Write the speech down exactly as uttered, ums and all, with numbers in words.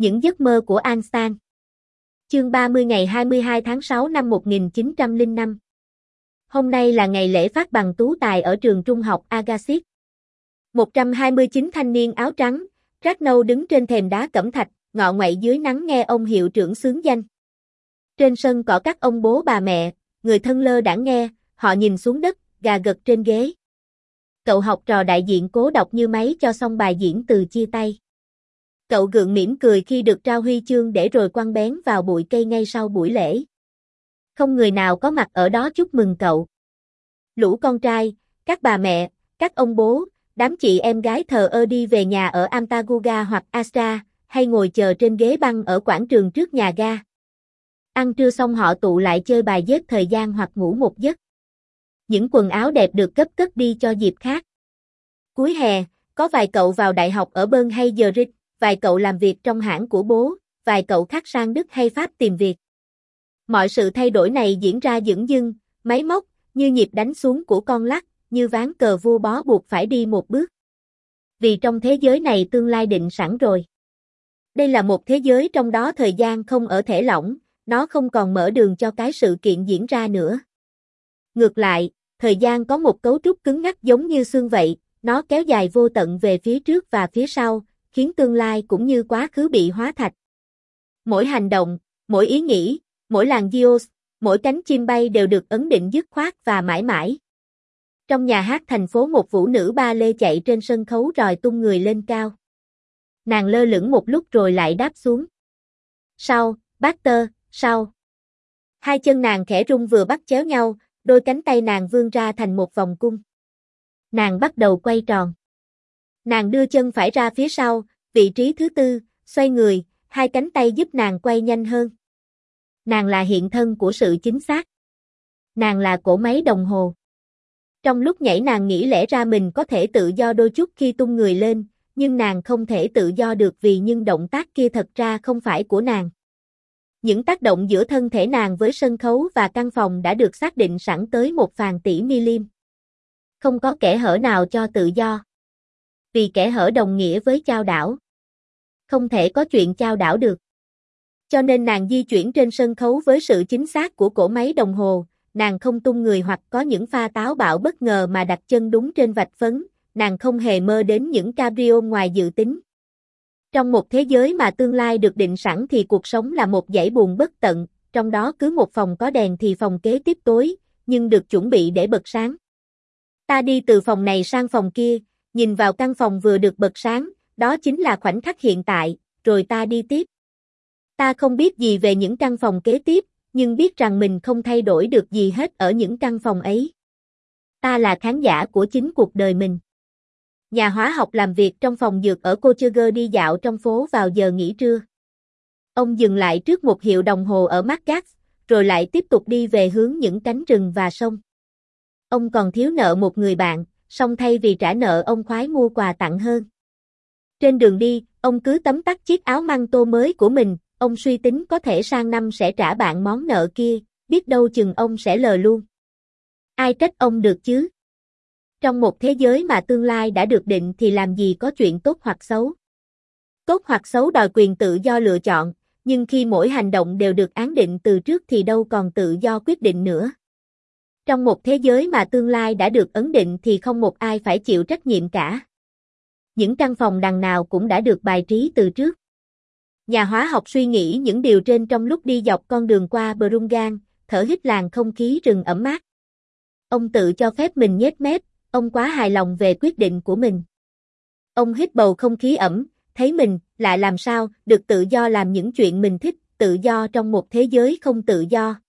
Những giấc mơ của Einstein. Chương ba mươi ngày hai mươi hai tháng sáu năm một nghìn chín trăm lẻ năm. Hôm nay là ngày lễ phát bằng tú tài ở trường trung học Agassiz. một trăm hai mươi chín thanh niên áo trắng, rác nâu đứng trên thềm đá cẩm thạch, ngọ nguậy dưới nắng nghe ông hiệu trưởng xướng danh. Trên sân có các ông bố bà mẹ, người thân lơ đãng nghe, họ nhìn xuống đất, gà gật trên ghế. Cậu học trò đại diện cố đọc như máy cho xong bài diễn từ chia tay. Cậu gượng mỉm cười khi được trao huy chương để rồi quăng bén vào bụi cây ngay sau buổi lễ. Không người nào có mặt ở đó chúc mừng cậu. Lũ con trai, các bà mẹ, các ông bố, đám chị em gái thờ ơ đi về nhà ở Antaguga hoặc Astra, hay ngồi chờ trên ghế băng ở quảng trường trước nhà ga. Ăn trưa xong họ tụ lại chơi bài giết thời gian hoặc ngủ một giấc. Những quần áo đẹp được gấp cất đi cho dịp khác. Cuối hè, có vài cậu vào đại học ở Bern hay Zurich, vài cậu làm việc trong hãng của bố, vài cậu khác sang Đức hay Pháp tìm việc. Mọi sự thay đổi này diễn ra dửng dưng, máy móc, như nhịp đánh xuống của con lắc, như ván cờ vua bó buộc phải đi một bước. Vì trong thế giới này tương lai định sẵn rồi. Đây là một thế giới trong đó thời gian không ở thể lỏng, nó không còn mở đường cho cái sự kiện diễn ra nữa. Ngược lại, thời gian có một cấu trúc cứng ngắc giống như xương vậy, nó kéo dài vô tận về phía trước và phía sau, khiến tương lai cũng như quá khứ bị hóa thạch. Mỗi hành động, mỗi ý nghĩ, mỗi làn dios, mỗi cánh chim bay đều được ấn định dứt khoát và mãi mãi. Trong nhà hát thành phố một vũ nữ ba lê chạy trên sân khấu roi tung người lên cao. Nàng lơ lửng một lúc rồi lại đáp xuống. Sau, Baxter, sau. Hai chân nàng khẽ rung vừa bắt chéo nhau, đôi cánh tay nàng vươn ra thành một vòng cung. Nàng bắt đầu quay tròn. Nàng đưa chân phải ra phía sau, vị trí thứ tư, xoay người, hai cánh tay giúp nàng quay nhanh hơn. Nàng là hiện thân của sự chính xác. Nàng là cỗ máy đồng hồ. Trong lúc nhảy nàng nghĩ lẽ ra mình có thể tự do đôi chút khi tung người lên, nhưng nàng không thể tự do được vì những động tác kia thật ra không phải của nàng. Những tác động giữa thân thể nàng với sân khấu và căn phòng đã được xác định sẵn tới một phàn tỷ milim. Không có kẽ hở nào cho tự do. Vì kẽ hở đồng nghĩa với chao đảo. Không thể có chuyện chao đảo được. Cho nên nàng di chuyển trên sân khấu với sự chính xác của cỗ máy đồng hồ, nàng không tung người hoặc có những pha táo bạo bất ngờ mà đặt chân đúng trên vạch phấn, nàng không hề mơ đến những cabrio ngoài dự tính. Trong một thế giới mà tương lai được định sẵn thì cuộc sống là một dãy buồn bất tận, trong đó cứ một phòng có đèn thì phòng kế tiếp tối, nhưng được chuẩn bị để bật sáng. Ta đi từ phòng này sang phòng kia, nhìn vào căn phòng vừa được bật sáng, đó chính là khoảnh khắc hiện tại, rồi ta đi tiếp. Ta không biết gì về những căn phòng kế tiếp, nhưng biết rằng mình không thay đổi được gì hết ở những căn phòng ấy. Ta là khán giả của chính cuộc đời mình. Nhà hóa học làm việc trong phòng dược ở Kocheger đi dạo trong phố vào giờ nghỉ trưa. Ông dừng lại trước một hiệu đồng hồ ở Margate, rồi lại tiếp tục đi về hướng những cánh rừng và sông. Ông còn thiếu nợ một người bạn, song thay vì trả nợ ông khoái mua quà tặng hơn. Trên đường đi, ông cứ tấm tắc chiếc áo măng tô mới của mình, ông suy tính có thể sang năm sẽ trả bạn món nợ kia, biết đâu chừng ông sẽ lờ luôn. Ai trách ông được chứ? Trong một thế giới mà tương lai đã được định thì làm gì có chuyện tốt hoặc xấu. Tốt hoặc xấu đòi quyền tự do lựa chọn, nhưng khi mỗi hành động đều được án định từ trước thì đâu còn tự do quyết định nữa. Trong một thế giới mà tương lai đã được ấn định thì không một ai phải chịu trách nhiệm cả. Những căn phòng đằng nào cũng đã được bài trí từ trước. Nhà hóa học suy nghĩ những điều trên trong lúc đi dọc con đường qua Brungan, thở hít làn không khí rừng ẩm mát. Ông tự cho phép mình nhếch mép, ông quá hài lòng về quyết định của mình. Ông hít bầu không khí ẩm, thấy mình, lại làm sao, được tự do làm những chuyện mình thích, tự do trong một thế giới không tự do.